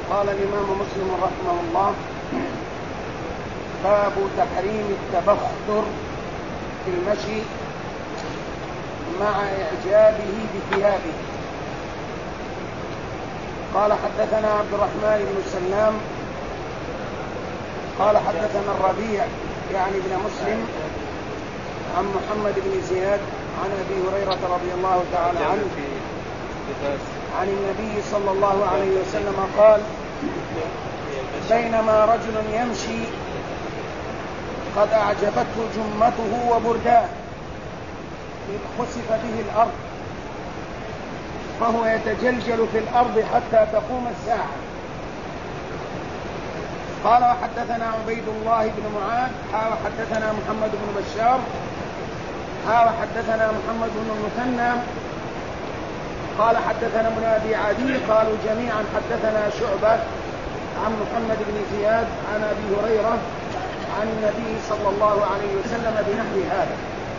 قال الإمام مسلم رحمه الله: باب تحريم التبختر في المشي مع إعجابه بثيابه. قال: حدثنا عبد الرحمن بن سلام قال: حدثنا الربيع يعني بن مسلم عن محمد بن زياد عن أبي هريرة رضي الله تعالى عنه عن النبي صلى الله عليه وسلم قال: بينما رجل يمشي قد أعجبته جمته وبرداه إذ خسف به الأرض فهو يتجلجل في الأرض حتى تقوم الساعة. قال: وحدثنا عبيد الله بن معاذ وحدثنا محمد بن بشار وحدثنا محمد بن المثنى قال: حدثنا ابن أبي عدي قالوا جميعا حدثنا شعبة عن محمد بن زياد عن أبي هريرة عن النبي صلى الله عليه وسلم بنحو هذا.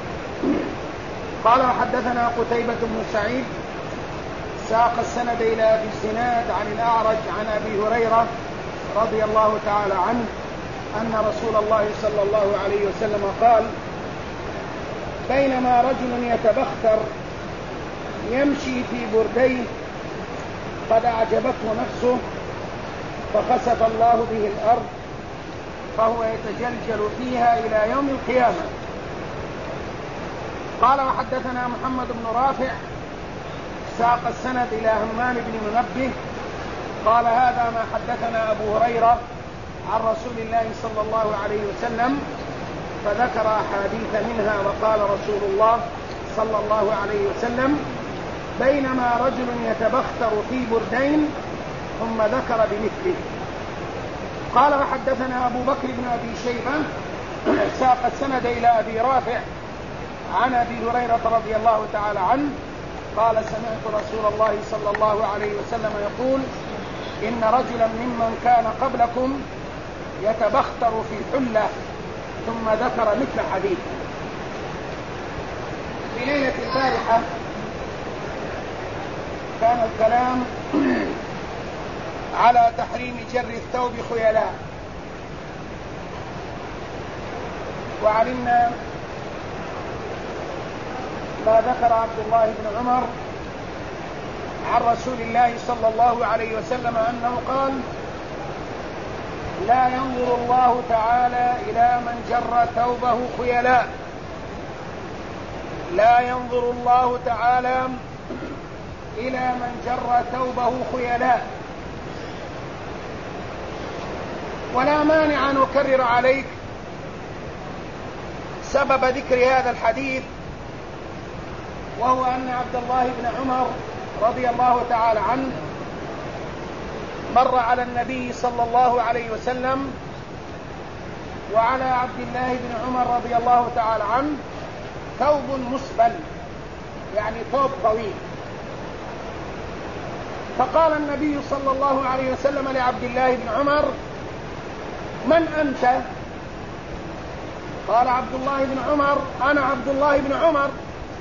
قال: وحدثنا قتيبة بن سعيد ساق السند إلى أبي الزناد عن الأعرج عن أبي هريرة رضي الله تعالى عنه أن رسول الله صلى الله عليه وسلم قال: بينما رجل يتبختر يمشي في برديه قد أعجبته نفسه فخسف الله به الأرض فهو يتجلجل فيها إلى يوم القيامة. قال: وحدثنا محمد بن رافع ساق السند إلى همام بن منبه قال: هذا ما حدثنا أبو هريرة عن رسول الله صلى الله عليه وسلم، فذكر أحاديث منها وقال رسول الله صلى الله عليه وسلم: بينما رجل يتبختر في بردين، ثم ذكر بمثله. قال: وحدثنا أبو بكر بن أبي شيبة ساق السند إلى أبي رافع عن أبي هريرة رضي الله تعالى عنه قال: سمعت رسول الله صلى الله عليه وسلم يقول: إن رجلا ممن كان قبلكم يتبختر في حلة، ثم ذكر مثل حديث. في ليلة البارحة كان الكلام على تحريم جر الثوب خيلاء، وعلمنا ما ذكر عبد الله بن عمر عن رسول الله صلى الله عليه وسلم أنه قال: لا ينظر الله تعالى إلى من جر ثوبه خيلاء، لا ينظر الله تعالى إلى من جر ثوبه خيلاء. ولا مانع أن أكرر عليك سبب ذكر هذا الحديث، وهو أن عبد الله بن عمر رضي الله تعالى عنه مر على النبي صلى الله عليه وسلم وعلى عبد الله بن عمر رضي الله تعالى عنه ثوب مسبل، يعني ثوب طويل، فقال النبي صلى الله عليه وسلم لعبد الله بن عمر: من أنت؟ قال عبد الله بن عمر: أنا عبد الله بن عمر.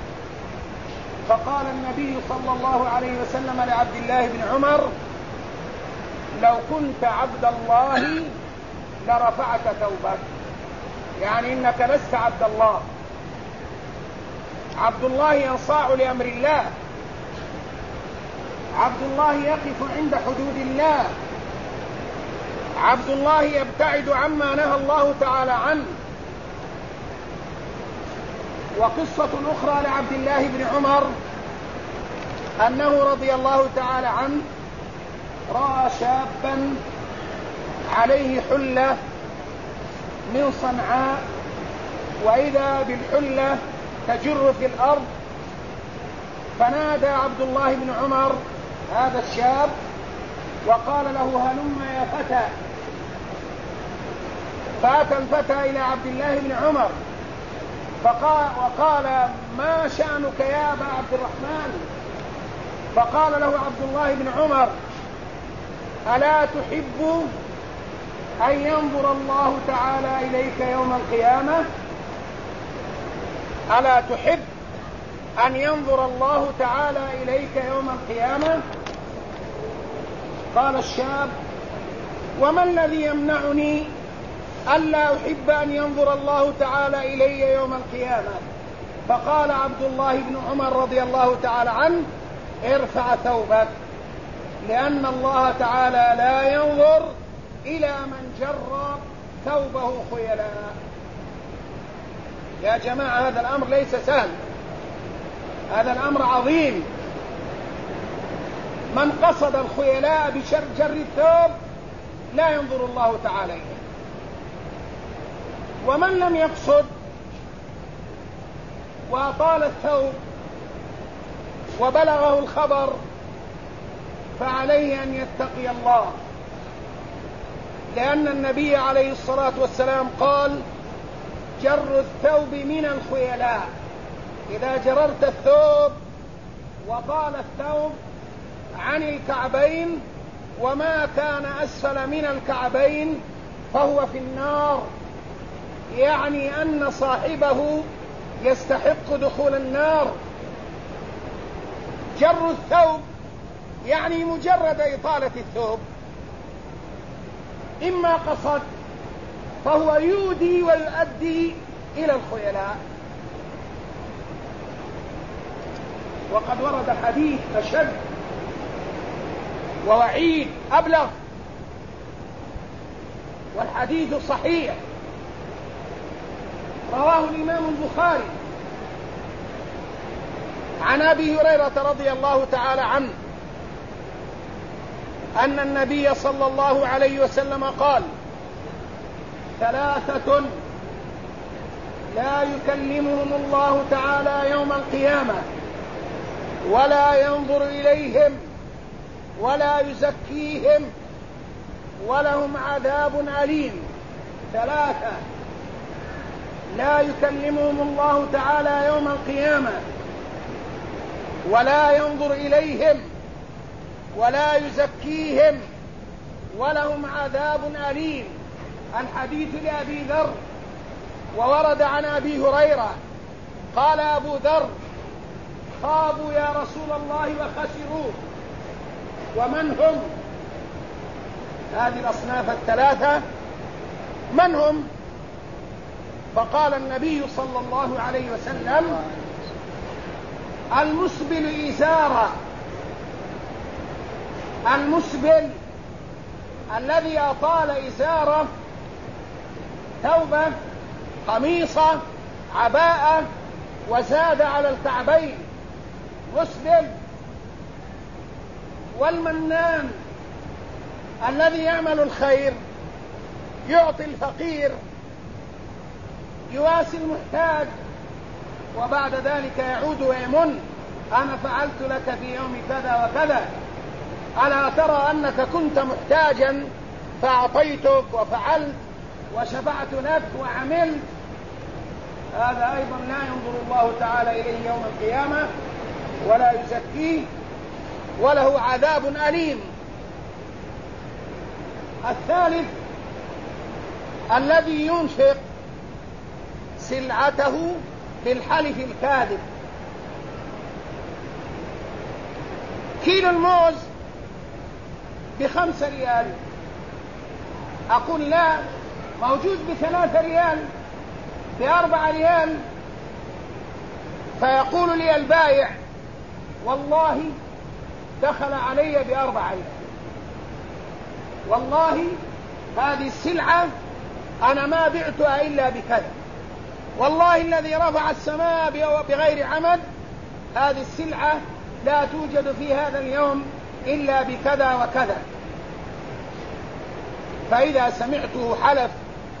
فقال النبي صلى الله عليه وسلم لعبد الله بن عمر: لو كنت عبد الله لرفعت ثوبك، يعني إنك لست عبد الله. عبد الله ينصاع لأمر الله، عبد الله يقف عند حدود الله، عبد الله يبتعد عما نهى الله تعالى عنه. وقصة أخرى لعبد الله بن عمر أنه رضي الله تعالى عنه رأى شابا عليه حلة من صنعاء، وإذا بالحلة تجر في الأرض، فنادى عبد الله بن عمر هذا الشاب وقال له: هلم يا فتى. فأتى الفتى إلى عبد الله بن عمر وقال: ما شأنك يا أبا عبد الرحمن؟ فقال له عبد الله بن عمر: ألا تحب أن ينظر الله تعالى إليك يوم القيامة؟ ألا تحب أن ينظر الله تعالى إليك يوم القيامة؟ قال الشاب: وما الذي يمنعني ألا أحب أن ينظر الله تعالى إلي يوم القيامة؟ فقال عبد الله بن عمر رضي الله تعالى عنه: ارفع ثوبك، لأن الله تعالى لا ينظر إلى من جر ثوبه خيلاء. يا جماعة، هذا الأمر ليس سهل، هذا الأمر عظيم. من قصد الخيلاء بجر الثوب لا ينظر الله تعالى إليه، ومن لم يقصد وأطال الثوب وبلغه الخبر فعليه أن يتقي الله، لأن النبي عليه الصلاة والسلام قال: جر الثوب من الخيلاء. إذا جررت الثوب وطال الثوب عن الكعبين وما كان أسفل من الكعبين فهو في النار، يعني أن صاحبه يستحق دخول النار. جر الثوب يعني مجرد إطالة الثوب، إما قصد فهو يودي ويؤدي إلى الخيلاء. وقد ورد حديث أشد ووعيد أبلغ، والحديث صحيح، رواه الإمام البخاري عن أبي هريرة رضي الله تعالى عنه أن النبي صلى الله عليه وسلم قال: ثلاثة لا يكلمهم الله تعالى يوم القيامة ولا ينظر إليهم ولا يزكيهم ولهم عذاب أليم. ثلاثة لا يكلمهم الله تعالى يوم القيامة ولا ينظر إليهم ولا يزكيهم ولهم عذاب أليم. الحديث لأبي ذر، وورد عن أبي هريرة قال أبو ذر: خابوا يا رسول الله وخسروا. ومن هم هذه الأصناف الثلاثة؟ من هم؟ فقال النبي صلى الله عليه وسلم: المسبل إزارا، المسبل الذي أطال إزاره، ثوبه، قميصه، عباءة، وزاد على الكعبين، مسبل. والمنان الذي يعمل الخير، يعطي الفقير، يواسي المحتاج، وبعد ذلك يعود ويمن: أنا فعلت لك في يوم كذا وكذا، ألا ترى أنك كنت محتاجا فأعطيتك وفعلت وشفعت لك وعملت. هذا أيضا لا ينظر الله تعالى إليه يوم القيامة ولا يزكيه وله عذاب أليم. الثالث الذي ينفق سلعته بالحلف الكاذب. كيلو الموز ب5 ريال، أقول لا، موجود ب3 ريال، ب4 ريال. فيقول لي البائع: والله دخل علي ب4 ريال، والله هذه السلعة أنا ما بعتها إلا بكذا، والله الذي رفع السماء بغير عمد هذه السلعة لا توجد في هذا اليوم إلا بكذا وكذا. فإذا سمعته حلف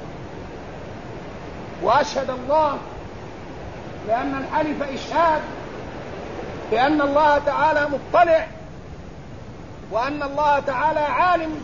وأشهد الله، لأن الحلف إشهاد بأن الله تعالى مطلع وأن الله تعالى عالم،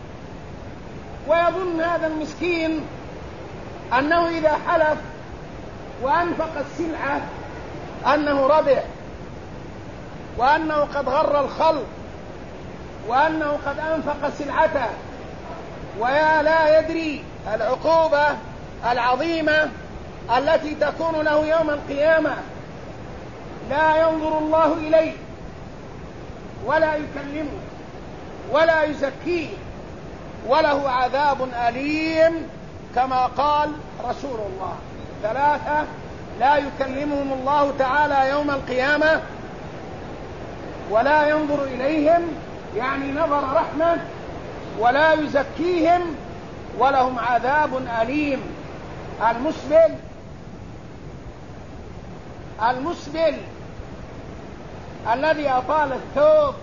ويظن هذا المسكين أنه إذا حلف وأنفق السلعة أنه ربح، وأنه قد غر الخلق، وأنه قد أنفق سلعته، ويا لا يدري العقوبة العظيمة التي تكون له يوم القيامة. لا ينظر الله إليه ولا يكلمه ولا يزكيه وله عذاب أليم كما قال رسول الله. 3 لا يكلمهم الله تعالى يوم القيامة ولا ينظر إليهم، يعني نظر رحمة، ولا يزكيهم ولهم عذاب أليم. المسبل الذي أطال الثوب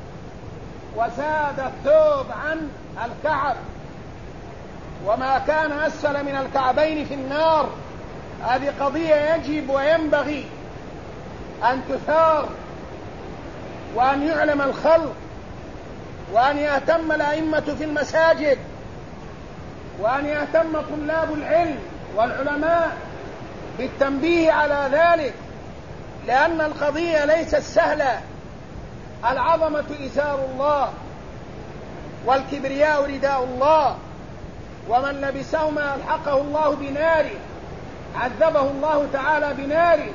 وزاد الثوب عن الكعب وما كان أسفل من الكعبين في النار، هذه قضية يجب وينبغي أن تثار وأن يعلم الخلق، وأن يهتم الأئمة في المساجد، وأن يهتم طلاب العلم والعلماء بالتنبيه على ذلك، لأن القضية ليست سهلة. العظمة إزار الله والكبرياء رداء الله، ومن لبسهما ألحقه الله بناره، عذبه الله تعالى بناره.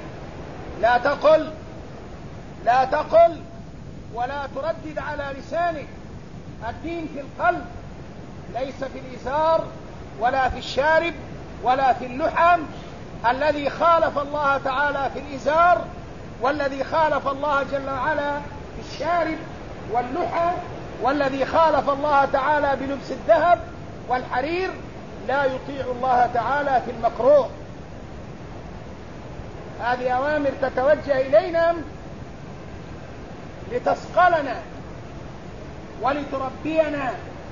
لا تقل ولا تردد على لسانك، الدين في القلب ليس في الإزار ولا في الشارب ولا في اللحم. الذي خالف الله تعالى في الإزار والذي خالف الله جل وعلا في الشارب واللحى والذي خالف الله تعالى بلبس الذهب والحرير لا يطيع الله تعالى في المكروه. هذه أوامر تتوجه إلينا لتصقلنا ولتربينا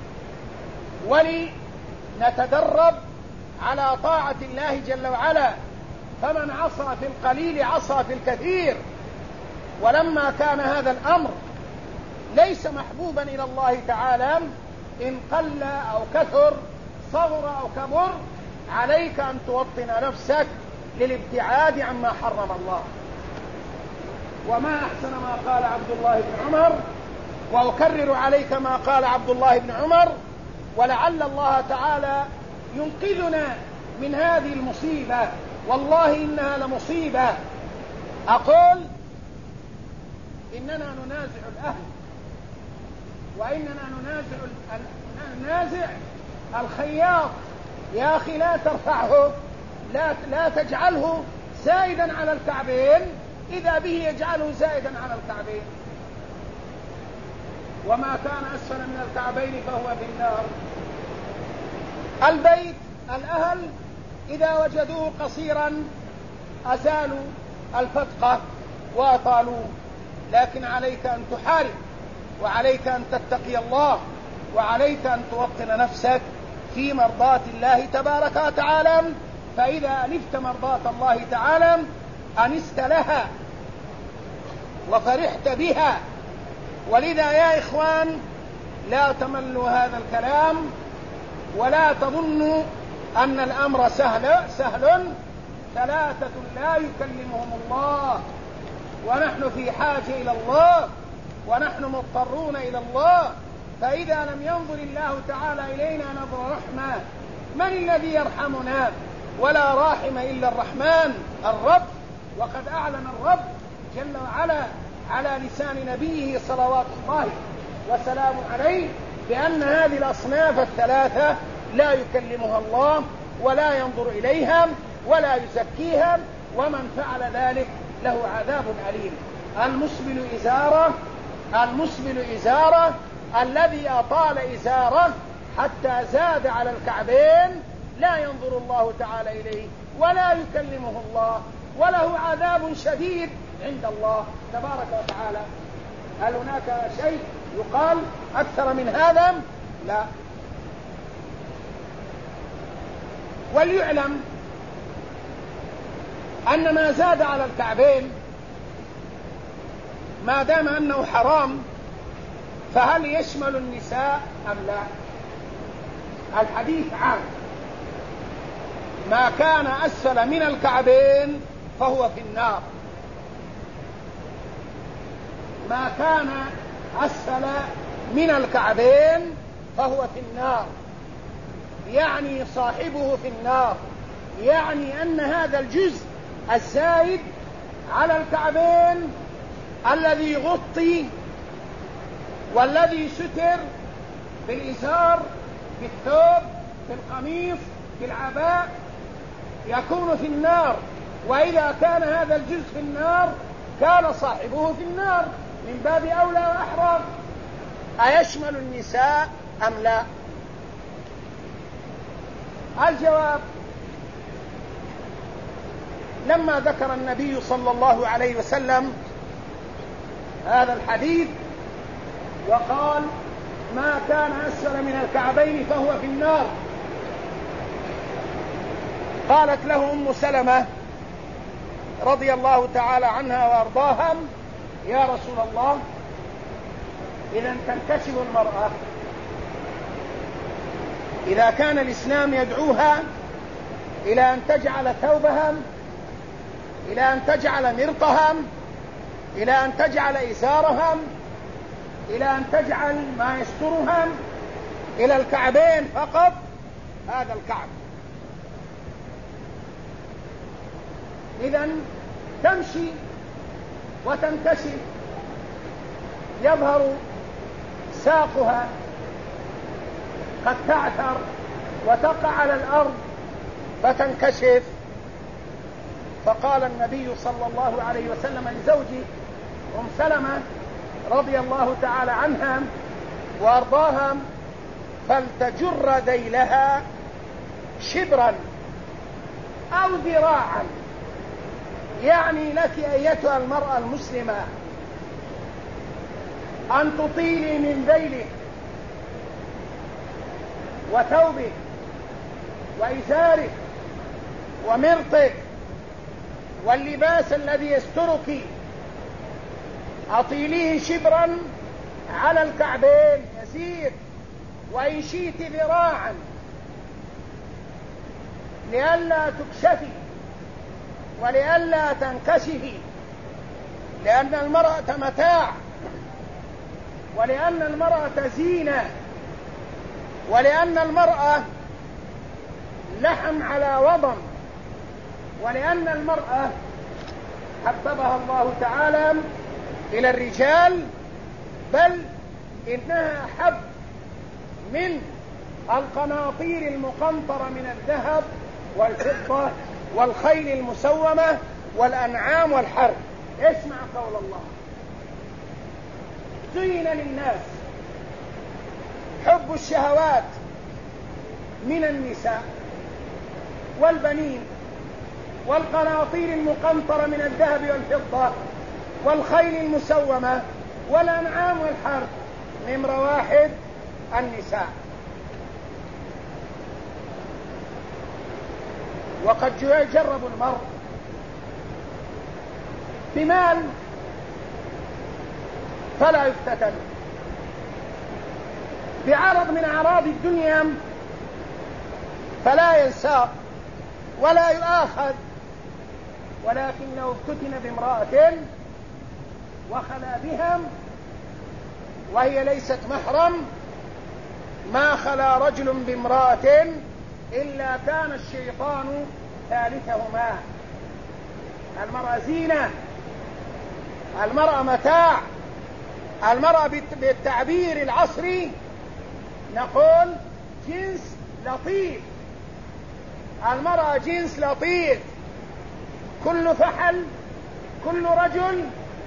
ولنتدرب على طاعة الله جل وعلا. فمن عصى في القليل عصى في الكثير. ولما كان هذا الأمر ليس محبوبا إلى الله تعالى، إن قل أو كثر، صغر أو كبر، عليك أن توطن نفسك للابتعاد عما حرم الله. وما أحسن ما قال عبد الله بن عمر، وأكرر عليك ما قال عبد الله بن عمر، ولعل الله تعالى ينقذنا من هذه المصيبة. والله إنها لمصيبة. أقول إننا ننازع الأهل، وإننا ننازع الخياط. يا أخي لا ترفعه، لا تجعله زائدا على الكعبين، إذا به يجعله زائدا على الكعبين. وما كان أسفل من الكعبين فهو في النار. البيت، الأهل إذا وجدوه قصيرا أزالوا الفتقة وأطالوه، لكن عليك أن تحارب، وعليك أن تتقي الله، وعليك أن توطن نفسك في مرضاة الله تبارك وتعالى. فإذا ألفت مرضاة الله تعالى أنست لها وفرحت بها. ولذا يا إخوان لا تملوا هذا الكلام، ولا تظنوا أن الأمر سهل. 3 لا يكلمهم الله، ونحن في حاجة إلى الله، ونحن مضطرون إلى الله. فإذا لم ينظر الله تعالى إلينا نظر رحمة، من الذي يرحمنا؟ ولا راحم إلا الرحمن الرب. وقد أعلن الرب جل وعلا على لسان نبيه صلوات الله وسلام عليه بأن هذه الأصناف 3 لا يكلمها الله ولا ينظر إليها ولا يزكيها، ومن فعل ذلك له عذاب أليم. المسبل إزارة الذي أطال إزاره حتى زاد على الكعبين لا ينظر الله تعالى إليه ولا يكلمه الله، وله عذاب شديد عند الله تبارك وتعالى. هل هناك شيء يقال أكثر من هذا؟ لا. وليعلم أن ما زاد على الكعبين ما دام أنه حرام فهل يشمل النساء أم لا؟ الحديث عام. ما كان أسفل من الكعبين فهو في النار. ما كان أسفل من الكعبين فهو في النار، يعني صاحبه في النار. يعني أن هذا الجزء الزايد على الكعبين الذي غطي والذي ستر بالإزار في الثوب، في القميص، في العباء، يكون في النار. وإذا كان هذا الجزء في النار كان صاحبه في النار من باب أولى وأحرى. أيشمل النساء أم لا؟ الجواب: لما ذكر النبي صلى الله عليه وسلم هذا الحديث وقال: ما كان أسفل من الكعبين فهو في النار، قالت له أم سلمة رضي الله تعالى عنها وأرضاها: يا رسول الله، إذا تنكشف المرأة إذا كان الإسلام يدعوها إلى أن تجعل ثوبها، إلى أن تجعل مرطها، إلى أن تجعل إزارها، إلى أن تجعل ما يسترها إلى الكعبين فقط، هذا الكعب، إذن تمشي وتنكشف، يظهر ساقها قد تعثر وتقع على الأرض فتنكشف. فقال النبي صلى الله عليه وسلم لزوجه أم سلمة رضي الله تعالى عنها وأرضاها: فلتجر ذيلها شبرا أو ذراعا، يعني لك أيتها المرأة المسلمة أن تطيلي من ذيلك وثوبك وإزارك ومرطك واللباس الذي يسترك، أطيليه شبرا على الكعبين يسير، وإن شئت ذراعا لئلا تكشفي ولئلا تنكشفي، لأن المرأة متاع، ولأن المرأة زينة، ولأن المرأة لحم على وضم، ولأن المرأة حببها الله تعالى إلى الرجال، بل إنها أحب من القناطير المقنطرة من الذهب والفضة والخيل المسومة والأنعام والحرث. اسمع قول الله: زين للناس حب الشهوات من النساء والبنين والقناطير المقنطرة من الذهب والفضة والخيل المسومة والأنعام والحرث. نمرة 1 النساء. وقد جرب المرء بمال فلا يفتتن، بعرض من أعراض الدنيا فلا ينساق ولا يؤاخذ، ولكن لو افتتن بامرأة وخلا بها وهي ليست محرم ما خلا رجل بامرأة إلا كان الشيطان ثالثهما. المرأة زينة، المرأة متاع، المرأة بالتعبير العصري نقول جنس لطيف. المرأة جنس لطيف، كل فحل، كل رجل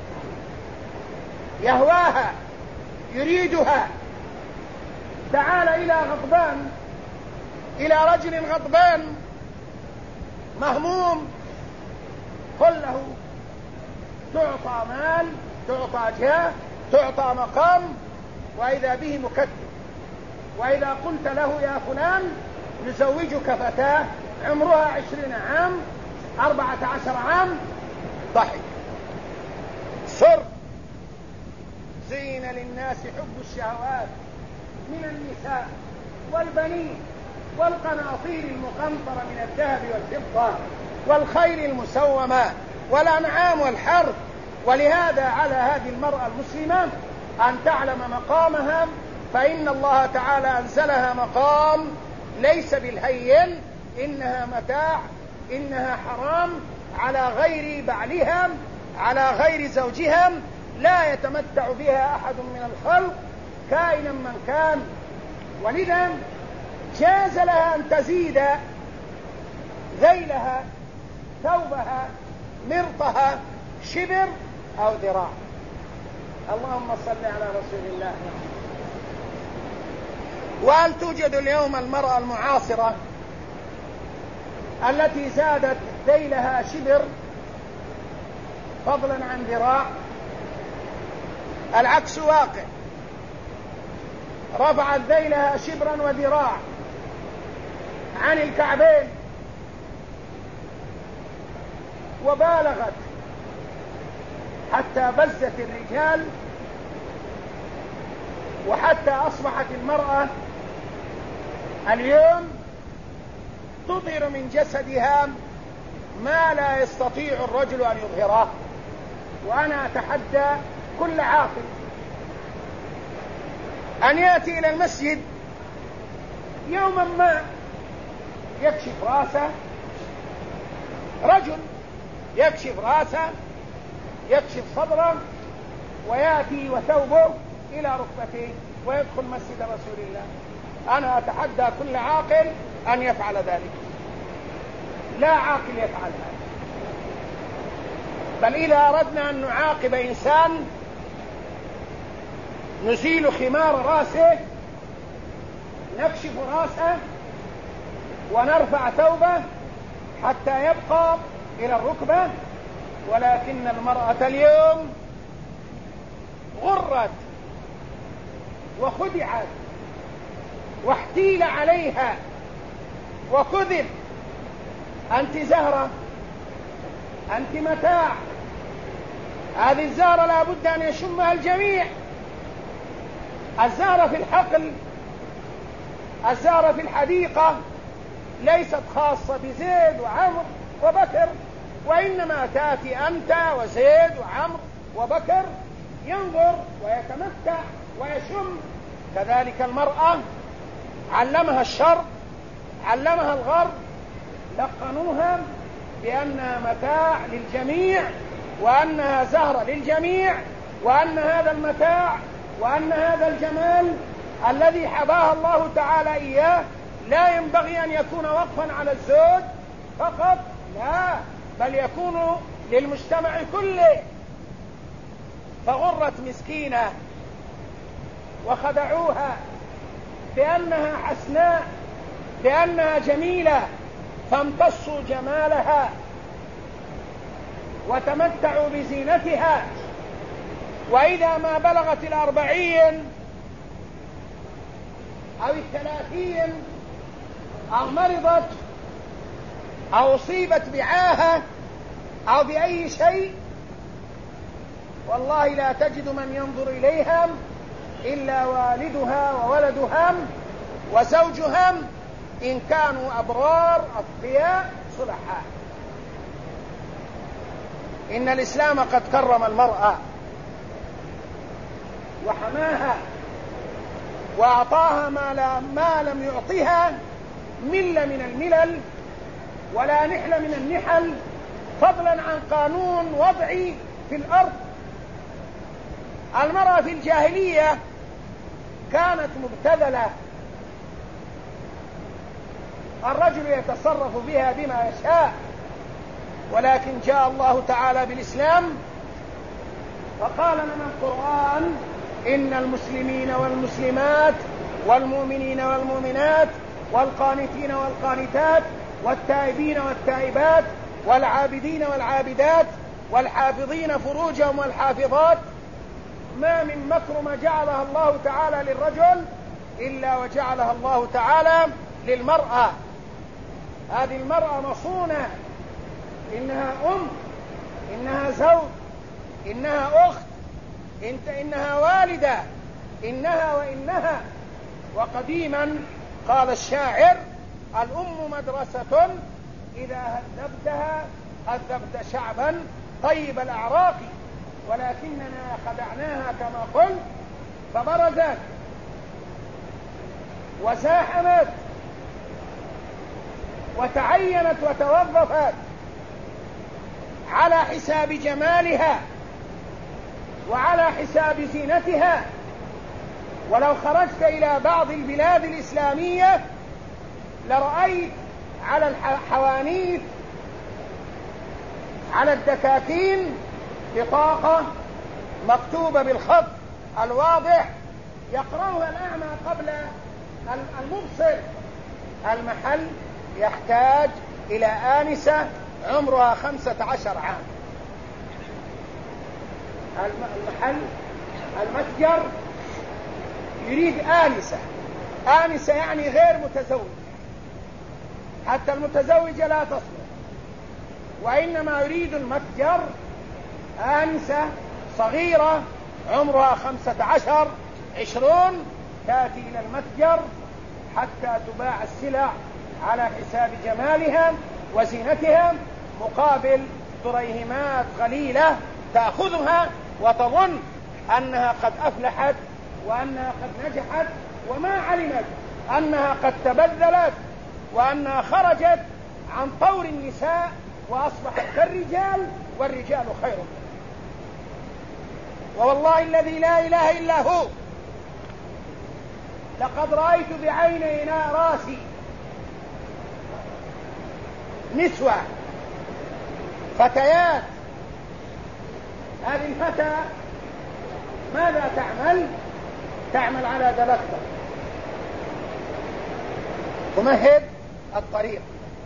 يهواها يريدها. تعال إلى غضبان، إلى رجل غضبان مهموم، قل له تعطى مال، تعطى جاه، تعطى مقام، وإذا به مكذب. وإذا قلت له يا فلان نزوجك فتاة عمرها 20 عام 14 عام، ضحك. سر. زين للناس حب الشهوات من النساء والبنين والقناطير المقنطرة من الذهب والفضة والخيل المسومة والأنعام والحرث. ولهذا على هذه المرأة المسلمة أن تعلم مقامها، فإن الله تعالى أنزلها مقام ليس بالهين، إنها متاع، إنها حرام على غير بعلها، على غير زوجها، لا يتمتع بها أحد من الخلق كائنا من كان. ولذا جاز لها أن تزيد ذيلها، ثوبها، مرطها، شبر أو ذراع. اللهم صل على رسول الله. وهل توجد اليوم المرأة المعاصرة التي زادت ذيلها شبر فضلا عن ذراع؟ العكس واقع، رفعت ذيلها شبرا وذراع عن الكعبين وبالغت حتى بزت الرجال، وحتى أصبحت المرأة اليوم تظهر من جسدها ما لا يستطيع الرجل أن يظهره. وأنا أتحدى كل عاقل أن يأتي إلى المسجد يوما ما يكشف راسه، رجل يكشف راسه، يكشف صدره، ويأتي وثوبه إلى ركبتيه ويدخل مسجد رسول الله. أنا أتحدى كل عاقل أن يفعل ذلك. لا عاقل يفعل هذا. بل إذا أردنا أن نعاقب إنسان نزيل خمار راسه، نكشف راسه، ونرفع ثوبه حتى يبقى إلى الركبة. ولكن المرأة اليوم غرت وخدعت واحتيل عليها وكذب. أنت زهرة، أنت متاع. هذه الزهرة لا بد أن يشمها الجميع. الزهرة في الحقل، الزهرة في الحديقة ليست خاصة بزيد وعمر وبكر، وإنما تأتي أنت وزيد وعمر وبكر، ينظر ويتمتع ويشم. كذلك المرأة علمها الشر، علمها الغرب، لقنوها بأنها متاع للجميع، وأنها زهرة للجميع، وأن هذا المتاع وأن هذا الجمال الذي حباها الله تعالى إياه لا ينبغي أن يكون وقفا على الزوج فقط، لا، بل يكون للمجتمع كله. فغرت مسكينة وخدعوها بأنها حسناء، بأنها جميلة، فامتصوا جمالها وتمتعوا بزينتها. وإذا ما بلغت 40 أو 30 أو مرضت أو أصيبت بعاهة أو بأي شيء، والله لا تجد من ينظر إليها إلا والدها وولدها وزوجها، إن كانوا أبرار أتقياء صلحاء. إن الإسلام قد كرم المرأة وحماها وأعطاها ما لم يعطها ملة من الملل ولا نحل من النحل، فضلا عن قانون وضعي في الأرض. المرأة في الجاهلية كانت مبتذلة، الرجل يتصرف بها بما يشاء، ولكن جاء الله تعالى بالإسلام فقال لنا القرآن: إن المسلمين والمسلمات والمؤمنين والمؤمنات والقانتين والقانتات والتائبين والتائبات والعابدين والعابدات والحافظين فروجهم والحافظات ما من مكرمة جعلها الله تعالى للرجل إلا وجعلها الله تعالى للمرأة. هذه المرأة مصونة، إنها أم، إنها زوج، إنها أخت، إنها والدة، إنها وإنها. وقديما قال الشاعر: الأم مدرسة إذا هذبتها هذبت شعبا طيب الأعراق. ولكننا خدعناها كما قلت، فبرزت وزاحمت وتعينت وتوظفت على حساب جمالها وعلى حساب زينتها. ولو خرجت إلى بعض البلاد الإسلامية لرأيت على الحوانيت على الدكاكين بطاقة مكتوبة بالخط الواضح يقرأها الأعمى قبل المبصر: المحل يحتاج إلى آنسة عمرها 15 عام. المتجر يريد آنسة يعني غير متزوجة، حتى المتزوجة لا تصلح، وإنما يريد المتجر آنسة صغيرة عمرها 15 20 تأتي إلى المتجر حتى تباع السلع على حساب جمالها وزينتها مقابل دريهمات قليلة تأخذها وتظن أنها قد أفلحت وأنها قد نجحت، وما علمت أنها قد تبذلت وأنها خرجت عن طور النساء وأصبحت كالرجال والرجال خير. ووالله الذي لا إله إلا هو لقد رأيت بعيني راسي نسوة فتيات. هذه الفتاة ماذا تعمل؟ تعمل على دلكتة، تمهد الطريق،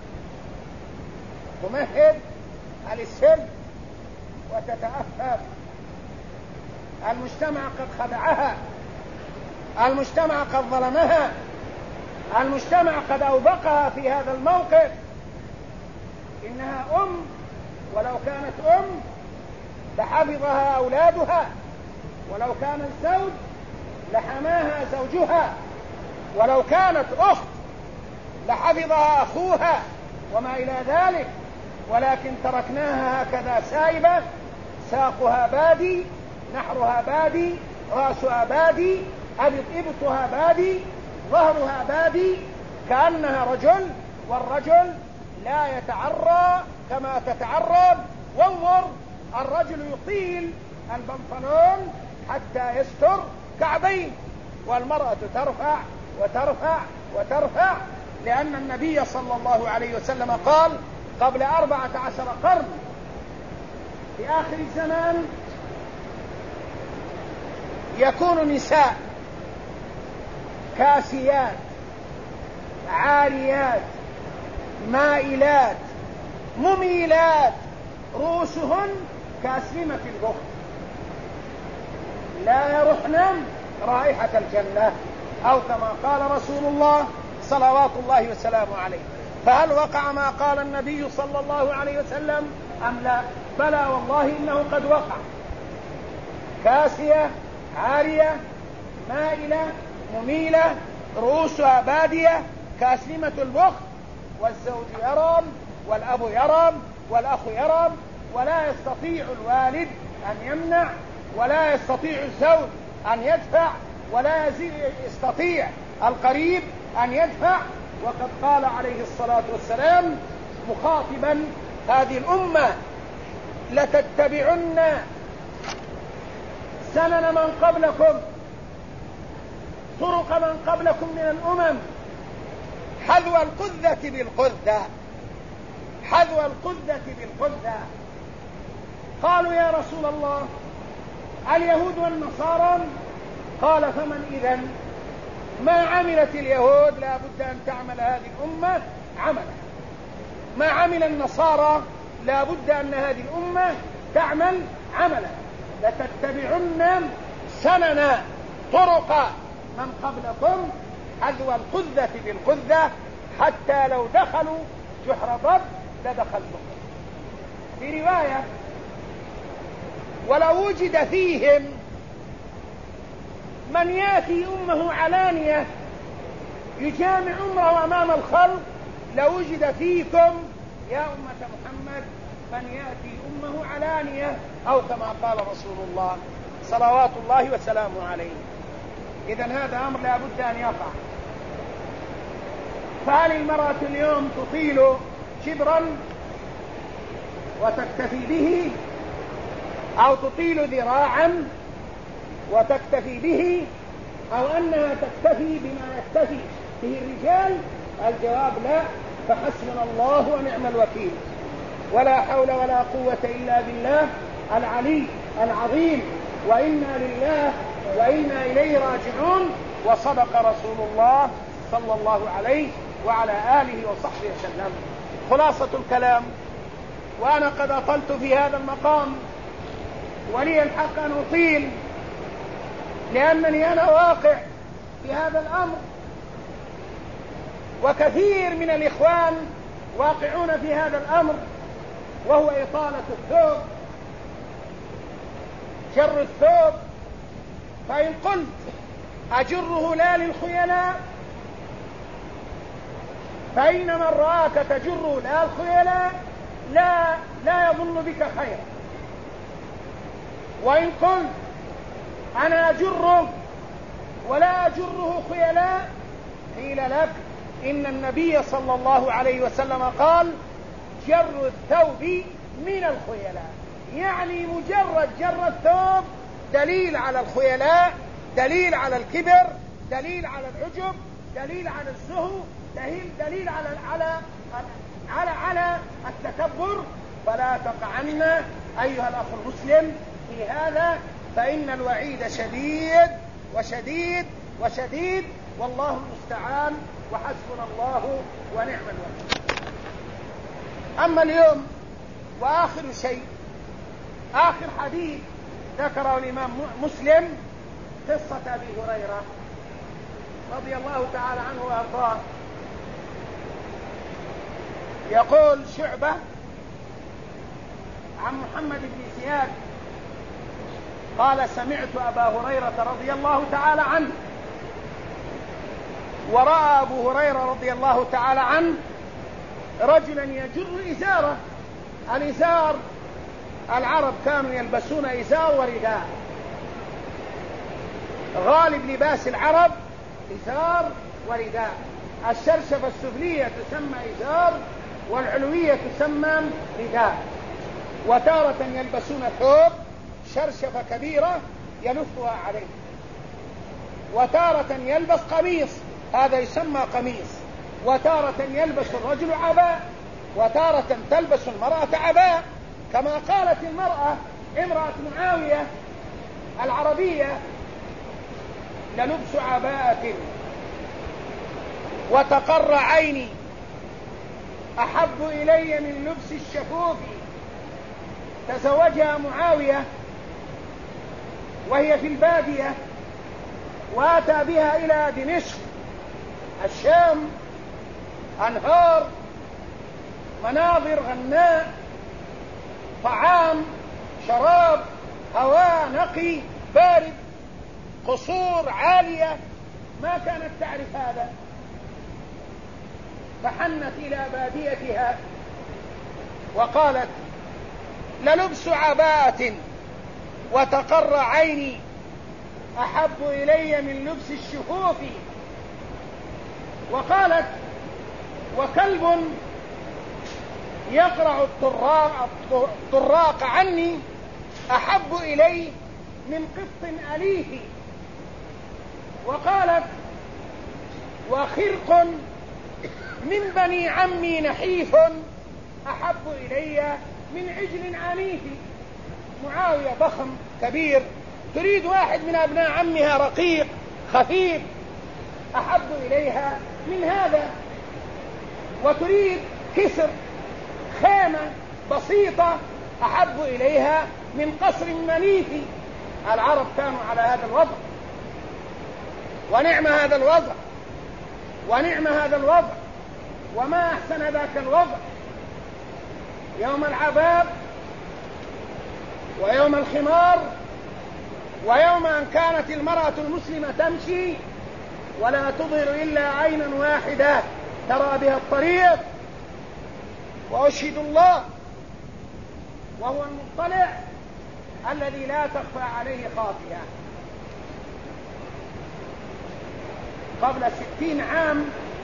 تمهد السلم وتتأفف. المجتمع قد خدعها، المجتمع قد ظلمها، المجتمع قد أوبقها في هذا الموقف. إنها ولو كانت لحفظها أولادها، ولو كان الزوج لحماها زوجها، ولو كانت أخت لحفظها أخوها وما إلى ذلك، ولكن تركناها هكذا سائبة، ساقها بادي، نحرها بادي، رأسها بادي، إبطها بادي، ظهرها بادي، كأنها رجل، والرجل لا يتعرى كما تتعرى. وانظر، الرجل يطيل البنطلون حتى يستر كعبين، والمرأة ترفع وترفع وترفع، لأن النبي صلى الله عليه وسلم قال قبل 14 قرن في آخر الزمان يكون نساء كاسيات عاريات مائلات مميلات رؤوسهن كأسلمة البخت لا يرحن رائحة الجنة، أو كما قال رسول الله صلوات الله وسلامه عليه. فهل وقع ما قال النبي صلى الله عليه وسلم أم لا؟ بلى والله إنه قد وقع. كاسية عارية مائلة مميلة رؤوسها بادية كأسلمة البخت، والزوج يرام والأب يرام والأخ يرام، ولا يستطيع الوالد أن يمنع، ولا يستطيع الزوج أن يدفع، ولا يستطيع القريب أن يدفع. وقد قال عليه الصلاة والسلام مخاطبا هذه الأمة: لتتبعن سنن من قبلكم، طرق من قبلكم من الأمم، حذو القذة بالقذة، حذو القذة بالقذة. قالوا يا رسول الله اليهود والنصارى؟ قال فمن إذن؟ ما عملت اليهود لا بد أن تعمل هذه الأمة عملا، ما عمل النصارى لا بد أن هذه الأمة تعمل عملا. لتتبعن سنن طرق من قبلكم حذو القذة بالقذة، حتى لو دخلوا جحر ضب لدخلتم. في رواية: ولو وجد فيهم من يأتي أمه علانية يجامع أمه أمام الخلق لوجد فيكم يا أمة محمد من يأتي أمه علانية، أو كما قال رسول الله صلوات الله وسلامه عليه. إذن هذا أمر لا بد أن يقع. فهل المرأة اليوم تطيل شبرا وتكتفي به، أو تطيل ذراعا وتكتفي به، أو أنها تكتفي بما يكتفي به الرجال الجواب لا، فحسبنا الله ونعم الوكيل، ولا حول ولا قوة إلا بالله العلي العظيم، وإنا لله وإنا إليه راجعون. وصدق رسول الله صلى الله عليه وعلى آله وصحبه وسلم. خلاصة الكلام، وأنا قد أطلت في هذا المقام ولي الحق أن أطيل، لأنني أنا واقع في هذا الأمر، وكثير من الإخوان واقعون في هذا الأمر، وهو إطالة الثوب، جر الثوب. فإن قلت أجره لا للخيلاء، فإن من رآك تجره لا الخيلاء لا يظن بك خيرا. وإن قلت أنا أجره ولا أجره خيلاء، قيل لك إن النبي صلى الله عليه وسلم قال جر الثوب من الخيلاء، يعني مجرد جر الثوب دليل على الخيلاء، دليل على الكبر، دليل على العجب، دليل على الزهو، دليل على التكبر. فلا تقعن أيها الأخ المسلم في هذا، فإن الوعيد شديد وشديد وشديد، والله المستعان، وحسبنا الله ونعم الوكيل. أما اليوم وآخر شيء، آخر حديث ذكره الإمام مسلم قصة أبي هريرة رضي الله تعالى عنه وأرضاه. يقول شعبة عن محمد بن زياد قال سمعت أبا هريرة رضي الله تعالى عنه، ورأى أبو هريرة رضي الله تعالى عنه رجلا يجر إزاره. الإزار العرب كانوا يلبسون إزار ورداء، غالب لباس العرب إزار ورداء. الشرشفة السفلية تسمى إزار، والعلوية تسمى رداء. وتارة يلبسون ثوب شرشفة كبيرة يلفها عليه، وتارة يلبس قميص، هذا يسمى قميص. وتارة يلبس الرجل عباء، وتارة تلبس المرأة عباء، كما قالت المرأة امرأة معاوية العربية للبس عباءة وتقر عيني أحب إلي من لبس الشفوف. تزوجها معاوية وهي في البادية، وأتى بها إلى دمشق الشام، أنهار، مناظر غناء، طعام، شراب، هواء نقي بارد، قصور عالية، ما كانت تعرف هذا، فحنت إلى باديتها وقالت للبس عباءة وتقر عيني أحب إلي من لبس الشفوف. وقالت وكلب يقرع الطراق عني أحب إلي من قط أليف. وقالت وخرق من بني عمي نحيف أحب إلي من عجل عنيف. معاوية ضخم كبير، تريد واحد من أبناء عمها رقيق خفيف أحب إليها من هذا، وتريد كسر خيمة بسيطة أحب إليها من قصر منيف. العرب كانوا على هذا الوضع، ونعم هذا الوضع، ونعم هذا الوضع، وما أحسن ذاك الوضع. يوم العباب، ويوم الخمار، ويوم أن كانت المرأة المسلمة تمشي ولا تظهر إلا عينا واحدة ترى بها الطريق، وأشهد الله وهو المطلع الذي لا تخفى عليه خافية. قبل 60 عام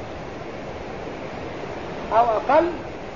أو أقل،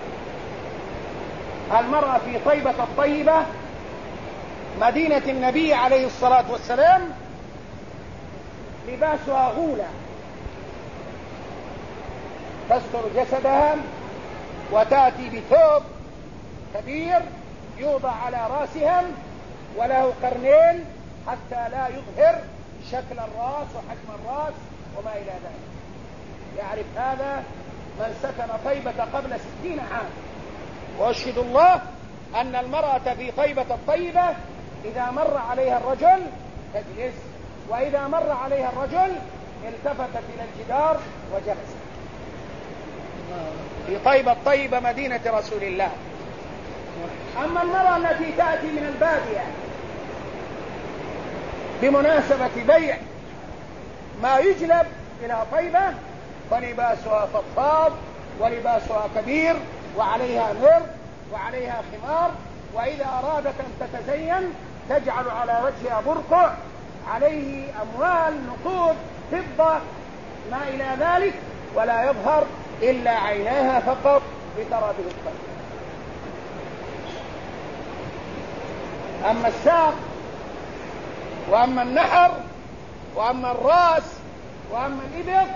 المرأة في طيبة الطيبة مدينة النبي عليه الصلاة والسلام لباسها غولة، تستر جسدها وتأتي بثوب كبير يوضع على رأسهم وله قرنين حتى لا يظهر شكل الرأس وحجم الرأس وما إلى ذلك. يعرف هذا من سكن طيبة قبل 60 عام. وأشهد الله أن المرأة في طيبة الطيبة إذا مر عليها الرجل تجلس، وإذا مر عليها الرجل التفتت إلى الجدار وجلست. في طيبة الطيبة مدينة رسول الله. أما المرأة التي تأتي من البادية بمناسبة بيع ما يجلب إلى طيبة فلباسها فضفاض ولباسها كبير وعليها نر وعليها خمار، وإذا أرادت أن تتزين تجعل على وجهها برقع عليه أموال نقود فضة ما إلى ذلك، ولا يظهر إلا عيناها فقط لترى به القلب. أما الساق وأما النحر وأما الرأس وأما الإبط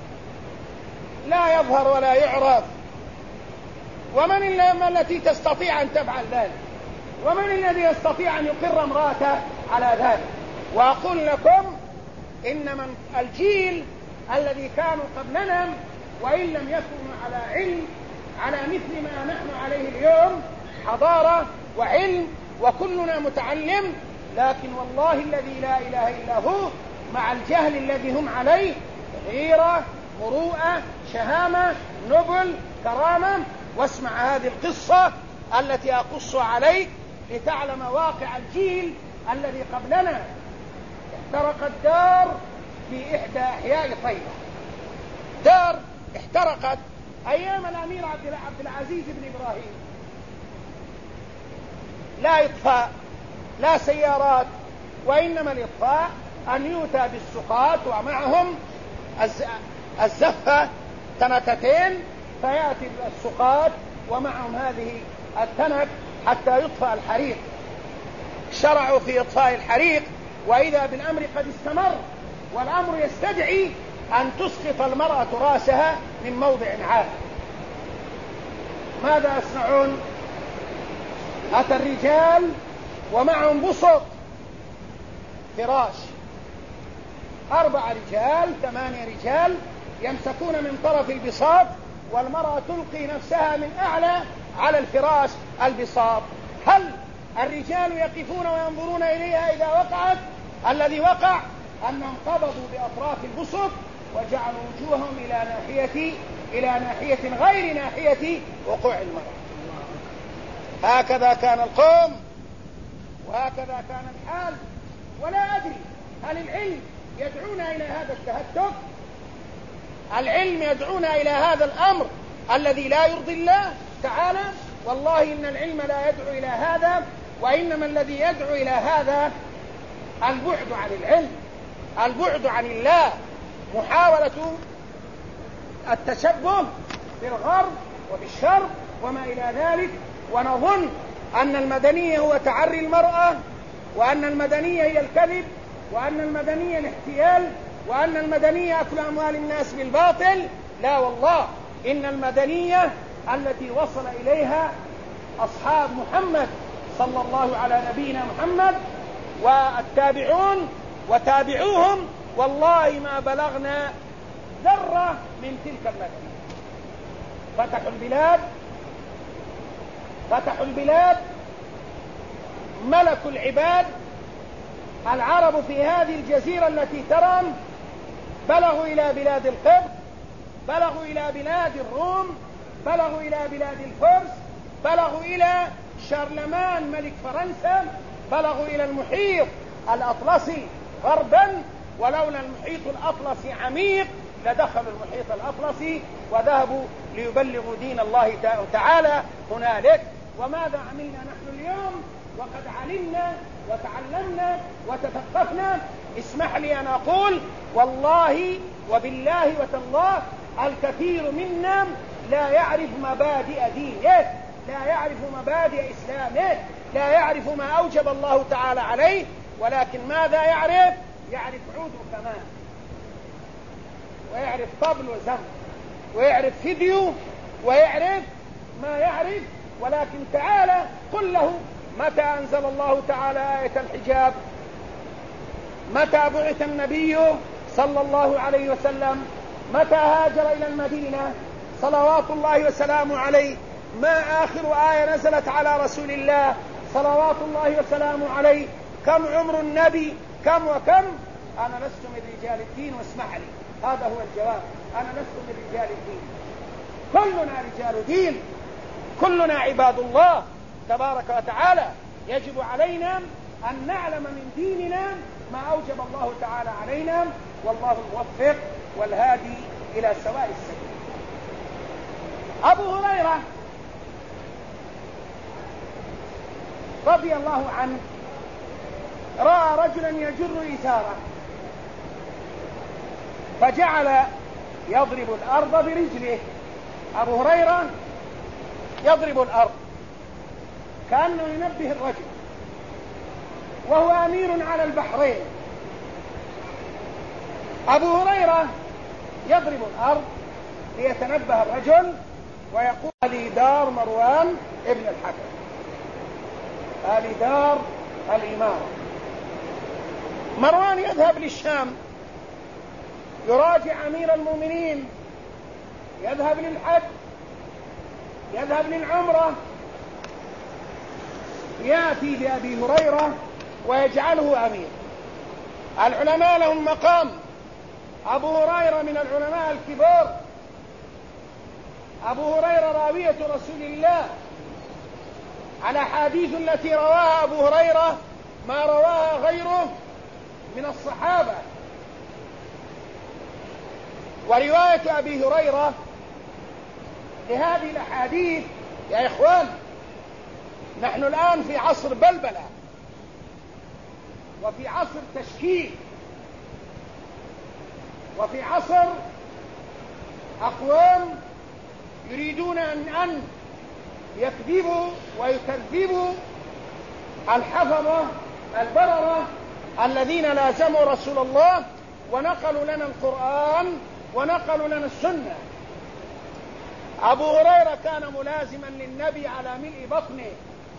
لا يظهر ولا يعرف. ومن التي تستطيع أن تفعل ذلك؟ ومن الذي يستطيع أن يقر امرأته على ذلك؟ وأقول لكم إن من الجيل الذي كانوا قبلنا وإن لم يكونوا على علم على مثل ما نحن عليه اليوم، حضارة وعلم وكلنا متعلم، لكن والله الذي لا إله إلا هو مع الجهل الذي هم عليه غيرة مروءة شهامة نبل كرامة. واسمع هذه القصة التي أقص عليك لتعلم واقع الجيل الذي قبلنا. احترقت دار في إحدى أحياء طيبة، دار احترقت أيام الأمير عبد العزيز بن إبراهيم. لا إطفاء لا سيارات، وإنما الإطفاء أن يؤتى بالسقاط ومعهم الزفة تنكتين، فيأتي السقاط ومعهم هذه التنك حتى يطفأ الحريق. شرعوا في إطفاء الحريق، وإذا بالأمر قد استمر، والأمر يستدعي أن تسقط المرأة رأسها من موضع عالي. ماذا يصنعون؟ أتى الرجال ومعهم بسط فراش، 4 رجال 8 رجال يمسكون من طرف البساط، والمرأة تلقي نفسها من أعلى على الفراش البساط. هل الرجال يقفون وينظرون إليها إذا وقعت؟ الذي وقع أنهم قبضوا بأطراف البسط وجعلوا وجوههم إلى ناحية غير ناحية وقوع المرأة. هكذا كان القوم وهكذا كان الحال. ولا أدري هل العلم يدعونا إلى هذا التهتك؟ العلم يدعونا إلى هذا الأمر الذي لا يرضي الله تعالى؟ والله إن العلم لا يدعو إلى هذا، وإنما الذي يدعو إلى هذا البعد عن العلم، البعد عن الله، محاولة التشبه بالغرب وبالشرق وما إلى ذلك. ونظن أن المدنية هو تعري المرأة، وأن المدنية هي الكذب، وأن المدنية الاحتيال، وأن المدنية أكل أموال الناس بالباطل. لا والله، إن المدنية التي وصل إليها أصحاب محمد صلى الله على نبينا محمد والتابعون وتابعوهم، والله ما بلغنا ذرة من تلك المدنية. فتحوا البلاد، ملكوا العباد. العرب في هذه الجزيرة التي ترام بلغوا إلى بلاد القبط، بلغوا إلى بلاد الروم، بلغوا إلى بلاد الفرس، بلغوا إلى شارلمان ملك فرنسا، بلغوا إلى المحيط الأطلسي غربا. ولولا المحيط الأطلسي عميق لدخلوا المحيط الأطلسي وذهبوا ليبلغوا دين الله تعالى هنالك. وماذا عملنا نحن اليوم وقد علمنا وتعلمنا وتثقفنا؟ اسمح لي أن أقول والله وبالله وتالله الكثير منا لا يعرف مبادئ دينه، لا يعرف مبادئ إسلامه، لا يعرف ما أوجب الله تعالى عليه، ولكن ماذا يعرف؟ يعرف عود وكمان، ويعرف طبل وزمر، ويعرف فيديو ويعرف ما يعرف، ولكن تعالى قل له متى أنزل الله تعالى آية الحجاب؟ متى بعث النبي صلى الله عليه وسلم؟ متى هاجر إلى المدينة صلوات الله وسلامه عليه؟ ما آخر آية نزلت على رسول الله صلوات الله وسلامه عليه؟ كم عمر النبي؟ كم وكم؟ أنا لست من رجال الدين، واسمح لي هذا هو الجواب، أنا لست من رجال الدين. كلنا رجال دين، كلنا عباد الله تبارك وتعالى. يجب علينا أن نعلم من ديننا ما أوجب الله تعالى علينا، والله الموفق والهادي إلى سواء السبيل. أبو هريرة رضي الله عنه رأى رجلا يجر إزاره فجعل يضرب الأرض برجله. أبو هريرة يضرب الأرض كأنه ينبه الرجل، وهو أمير على البحرين. أبو هريرة يضرب الأرض ليتنبه الرجل ويقول: لي دار مروان ابن الحكم، آل دار الإمارة. مروان يذهب للشام، يراجع أمير المؤمنين، يذهب للحج، يذهب للعمرة، يأتي بأبي هريرة ويجعله أمير. العلماء لهم مقام. أبو هريرة من العلماء الكبار، أبو هريرة راوية رسول الله. على حديث التي رواها أبو هريرة ما رواها غيره من الصحابة. ورواية أبي هريرة لهذه الأحاديث يا إخوان، نحن الآن في عصر بلبلة وفي عصر تشكيك وفي عصر أقوام يريدون أن يكذبوا ويكذبوا الحفظة البررة الذين لازموا رسول الله ونقلوا لنا القرآن ونقلوا لنا السنة. أبو هريرة كان ملازما للنبي على ملء بطنه.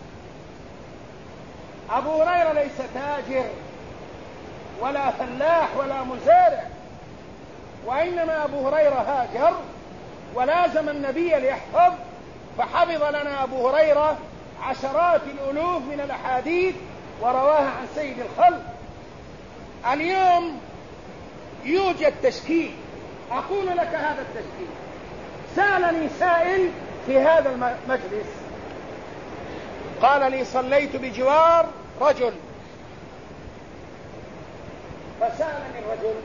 أبو هريرة ليس تاجر ولا فلاح ولا مزارع، وإنما أبو هريرة هاجر ولازم النبي ليحفظ، فحفظ لنا أبو هريرة عشرات الألوف من الأحاديث ورواها عن سيد الخلق. اليوم يوجد تشكيك، أقول لك هذا التشكيك. سألني سائل في هذا المجلس قال لي: صليت بجوار رجل، فسألني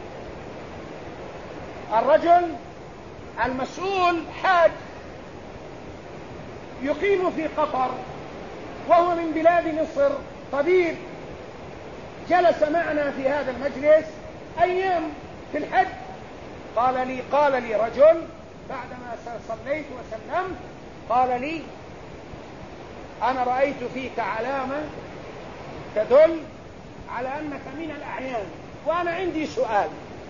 الرجل المسؤول حاج يقيم في قطر وهو من بلاد مصر، طبيب، جلس معنا في هذا المجلس أيام في الحج. قال لي رجل بعدما صليت وسلمت، قال لي: أنا رأيت فيك علامة تدل على أنك من الأعيان، وأنا عندي سؤال.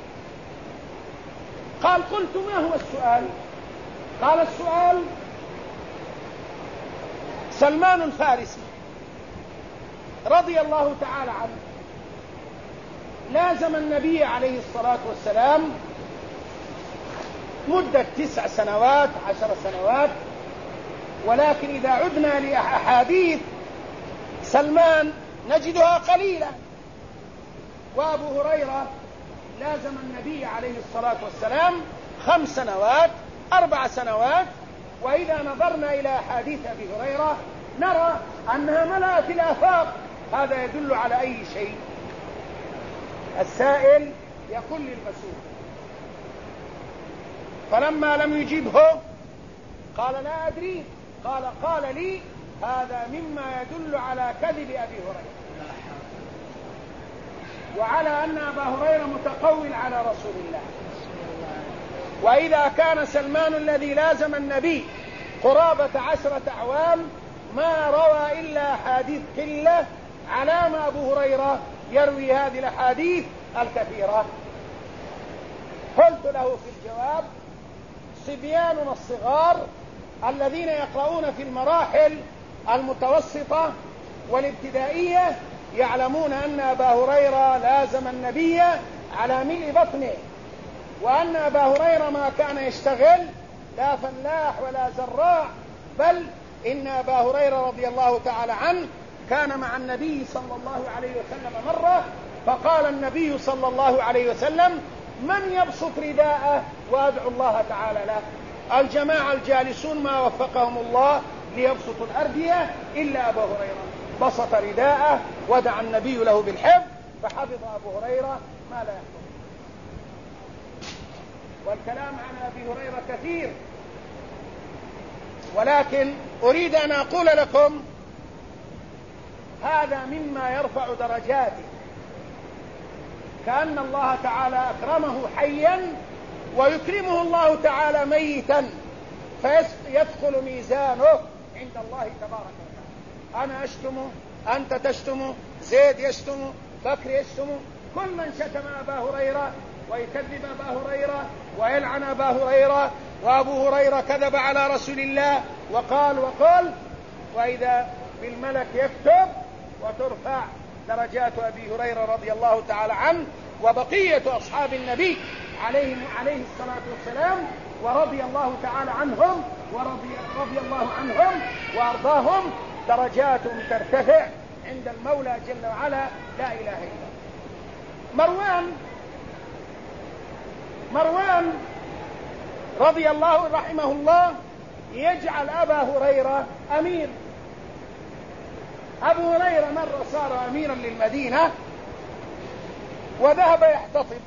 قلت: ما هو السؤال؟ قال: السؤال: سلمان الفارسي رضي الله تعالى عنه لازم النبي عليه الصلاة والسلام مدة 9 سنوات 10 سنوات، ولكن إذا عدنا لأحاديث سلمان نجدها قليلة. وأبو هريرة لازم النبي عليه الصلاة والسلام 5 سنوات 4 سنوات. وإذا نظرنا إلى أحاديث أبي هريرة نرى أنها ملأت الآفاق. هذا يدل على أي شيء؟ السائل يقول للمسؤول. فلما لم يجيبه قال: لا أدري. قال لي: هذا مما يدل على كذب أبي هريرة وعلى أن أبا هريرة متقول على رسول الله. وإذا كان سلمان الذي لازم النبي قرابة 10 أعوام ما روى إلا أحاديث قلة، علام أبو هريرة يروي هذه الأحاديث الكثيرة. قلت له في الجواب: صبياننا الصغار الذين يقرؤون في المراحل المتوسطة والابتدائية يعلمون أن أبا هريرة لازم النبي على ملء بطنه، وأن أبا هريرة ما كان يشتغل لا فلاح ولا زراع، بل إن أبا هريرة رضي الله تعالى عنه كان مع النبي صلى الله عليه وسلم مرة، فقال النبي صلى الله عليه وسلم: من يبسط رداءه وأدعو الله تعالى له. الجماعة الجالسون ما وفقهم الله ليبسطوا الأردية إلا أبا هريرة، بسط رداءه ودعا النبي له بالحفظ، فحفظ أبو هريرة ما لا يحفظ. والكلام عن أبي هريرة كثير، ولكن أريد أن أقول لكم هذا مما يرفع درجاته، كأن الله تعالى أكرمه حيا ويكرمه الله تعالى ميتا، فيدخل ميزانه عند الله تبارك وتعالى. أنا أشتم، أنت تشتم، زيد يشتم، بكر يشتم، كل من شتم أبا هريرة ويكذب أبا هريرة ويلعن أبا هريرة، وأبو هريرة كذب على رسول الله وقال، وإذا بالملك يكتب وترفع درجات أبي هريرة رضي الله تعالى عنه وبقية أصحاب النبي عليه الصلاة والسلام، ورضي الله تعالى عنهم ورضي الله عنهم وأرضاهم، درجاتهم ترتفع عند المولى جل وعلا لا إله إلا الله. مروان رضي الله رحمه الله يجعل أبا هريرة أمير. أبو هريرة مرة صار أميرا للمدينة وذهب يحتطب،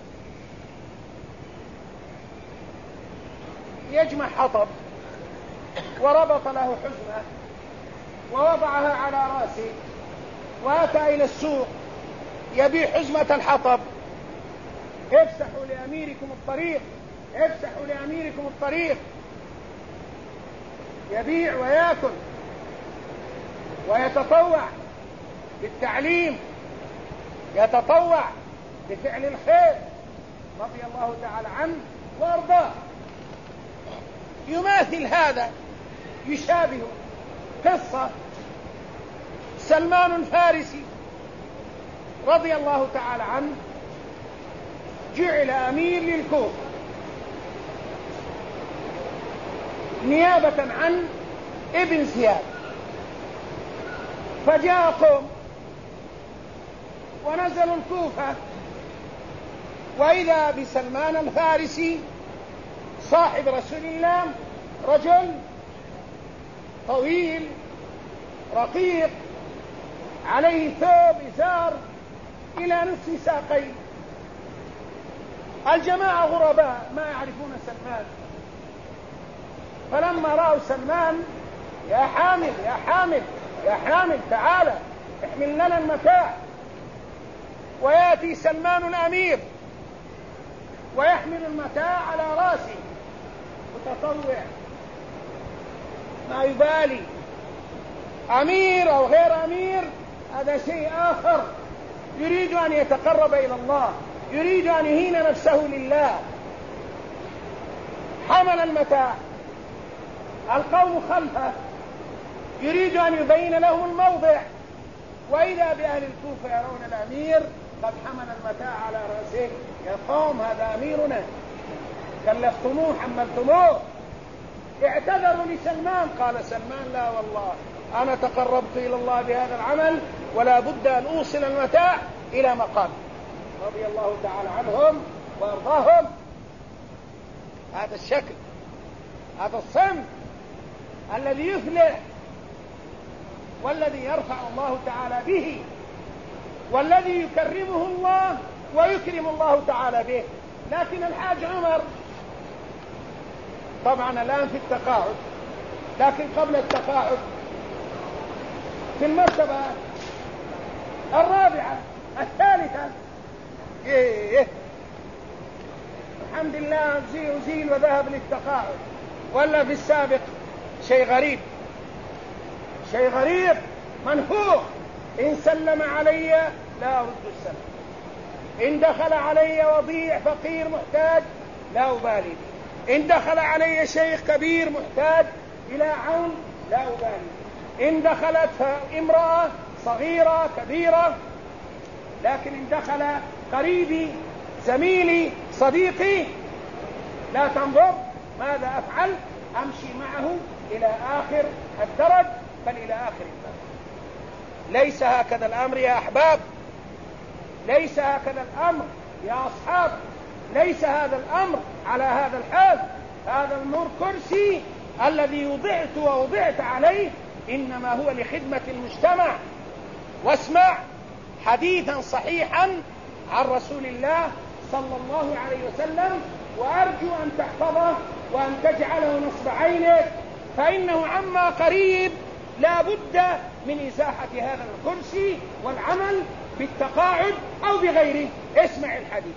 يجمع حطب وربط له حزمة ووضعها على رأسه، وأتى إلى السوق يبيع حزمة الحطب. افسحوا لأميركم الطريق، افسحوا لأميركم الطريق. يبيع ويأكل ويتطوع بالتعليم، يتطوع بفعل الخير رضي الله تعالى عنه وارضاه. يماثل هذا، يشابه قصة سلمان الفارسي رضي الله تعالى عنه، جعل أمير للكوفة نيابة عن ابن زياد، فجاء قوم ونزلوا الكوفة، وإذا بسلمان الفارسي صاحب رسول الله، رجل طويل رقيق عليه ثوب إزار إلى نصف ساقيه. الجماعة غرباء ما يعرفون سلمان، فلما رأوا سلمان: يا حامل يا حامل يا حامل تعالى احمل لنا المتاع. ويأتي سلمان الأمير ويحمل المتاع على رأسه متطوع، ما يبالي أمير أو غير أمير، هذا شيء آخر. يريد أن يتقرب إلى الله، يريد أن يهين نفسه لله. حمل المتاع، القوم خلفه، يريد أن يبين لهم الموضع، وإذا بأهل الكوفة يرون الأمير قد حمل المتاع على رأسه: يا قوم هذا أميرنا، كلفتموه حملتموه. اعتذروا لسلمان، قال سلمان: لا والله أنا تقربت إلى الله بهذا العمل، ولا بد أن أوصل المتاع إلى مقام. رضي الله تعالى عنهم وأرضاهم. هذا الشكل، هذا الصنف الذي يفلح، والذي يرفع الله تعالى به، والذي يكرمه الله ويكرم الله تعالى به. لكن الحاج عمر طبعا الآن في التقاعد، لكن قبل التقاعد في المرتبة الرابعة الثالثة، الحمد لله أزيل وذهب للتقاعد. ولا في السابق شيء غريب، شيء غريب منفوخ: إن سلم علي لا أرد السلام، إن دخل علي وضيع فقير محتاج لا أبالي، إن دخل علي شيخ كبير محتاج إلى عون لا أبالي، إن دخلت امرأة صغيرة كبيرة، لكن إن دخل قريبي زميلي صديقي لا تنظر ماذا أفعل، أمشي معه إلى آخر الدرج بل إلى آخر الدرج. ليس هكذا الأمر يا أحباب، ليس هكذا الأمر يا أصحاب، ليس هذا الأمر على هذا الحال. هذا الأمر كرسي الذي وضعت عليه إنما هو لخدمة المجتمع. واسمع حديثا صحيحا عن رسول الله صلى الله عليه وسلم، وأرجو أن تحفظه وأن تجعله نصب عينك، فإنه عما قريب لا بد من إزاحة هذا الكرسي والعمل بالتقاعد أو بغيره. اسمع الحديث: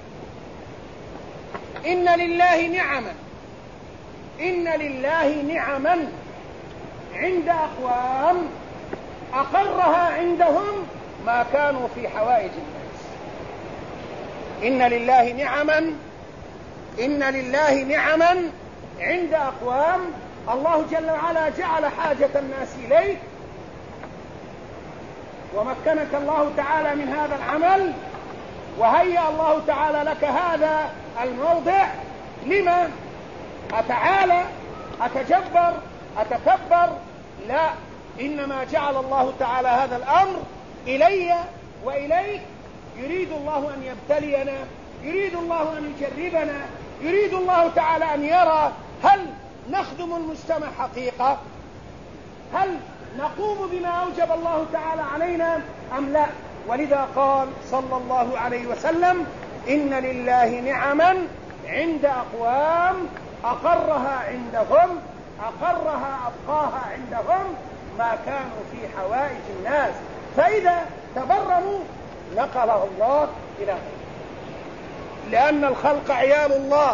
إن لله نعما، إن لله نعما عند أقوام أقرها عندهم ما كانوا في حوائج الناس. إن لله نعما، إن لله نعما عند أقوام الله جل وعلا جعل حاجة الناس إليك، ومكنك الله تعالى من هذا العمل، وهيأ الله تعالى لك هذا الموضع. لما أتعالى أتجبر أتكبر؟ لا، إنما جعل الله تعالى هذا الأمر إلي وإليك. يريد الله أن يبتلينا، يريد الله أن يجربنا، يريد الله تعالى أن يرى هل نخدم المجتمع حقيقة، هل نقوم بما أوجب الله تعالى علينا أم لا. ولذا قال صلى الله عليه وسلم: إن لله نعما عند أقوام أقرها عندهم، أقرها أبقاها عندهم ما كانوا في حوائج الناس، فإذا تبرموا نقله الله إلى غيره. لأن الخلق عيال الله،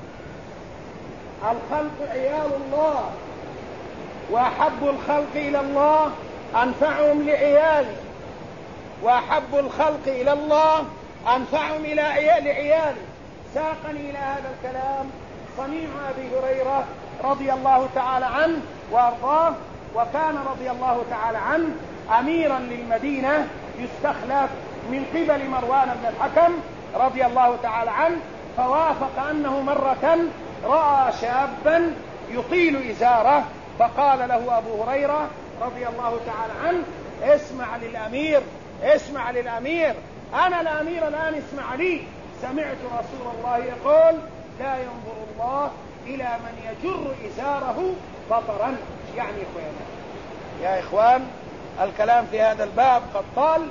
الخلق عيال الله، وأحب الخلق إلى الله أنفعهم لعياله، وأحب الخلق إلى الله أنفعهم لعياله. ساقني إلى هذا الكلام صنيع أبي هريرة رضي الله تعالى عنه وأرضاه، وكان رضي الله تعالى عنه أميرا للمدينة يستخلف من قبل مروان بن الحكم رضي الله تعالى عنه، فوافق أنه مرة رأى شابا يطيل إزاره، فقال له أبو هريرة رضي الله تعالى عنه: اسمع للأمير، اسمع للأمير، أنا الأمير الآن، اسمع لي. سمعت رسول الله يقول: لا ينظر الله إلى من يجر إزاره بطرا. يعني إخوانا يا إخوان، الكلام في هذا الباب قد طال،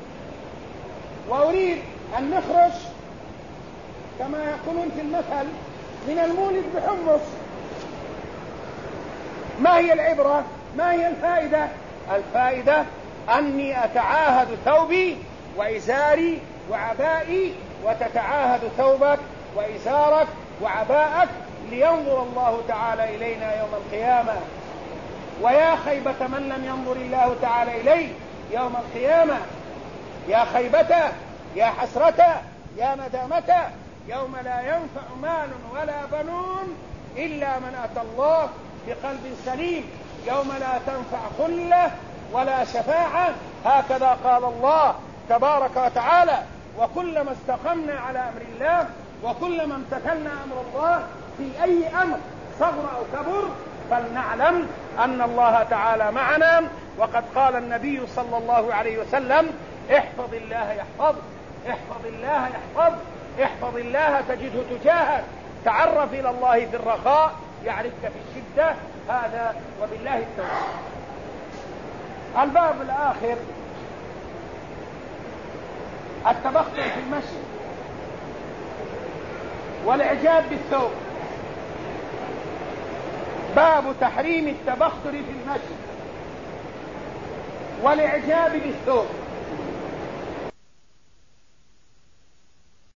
وأريد أن نخرج كما يقولون في المثل من المولد بحمص. ما هي العبرة؟ ما هي الفائدة؟ الفائدة أني أتعاهد ثوبي وإزاري وعبائي، وتتعاهد ثوبك وإزارك وعباءك، لينظر الله تعالى إلينا يوم القيامة. ويا خيبة من لم ينظر الله تعالى إليه يوم القيامة، يا خيبته، يا حسرته، يا ندامته، يوم لا ينفع مال ولا بنون إلا من أتى الله بقلب سليم، يوم لا تنفع خلة ولا شفاعة. هكذا قال الله تبارك وتعالى. وكلما استقمنا على أمر الله، وكلما امتثلنا أمر الله في أي أمر صغر أو كبر، فلنعلم أن الله تعالى معنا. وقد قال النبي صلى الله عليه وسلم: احفظ الله يحفظ، احفظ الله يحفظ، احفظ الله تجده تجاهك، تعرف إلى الله في الرخاء يعرفك في الشدة. هذا وبالله التوفيق. الباب الآخر: التبختر في المشي والإعجاب بالثوب. باب تحريم التبختر في المشي والإعجاب بالثوب.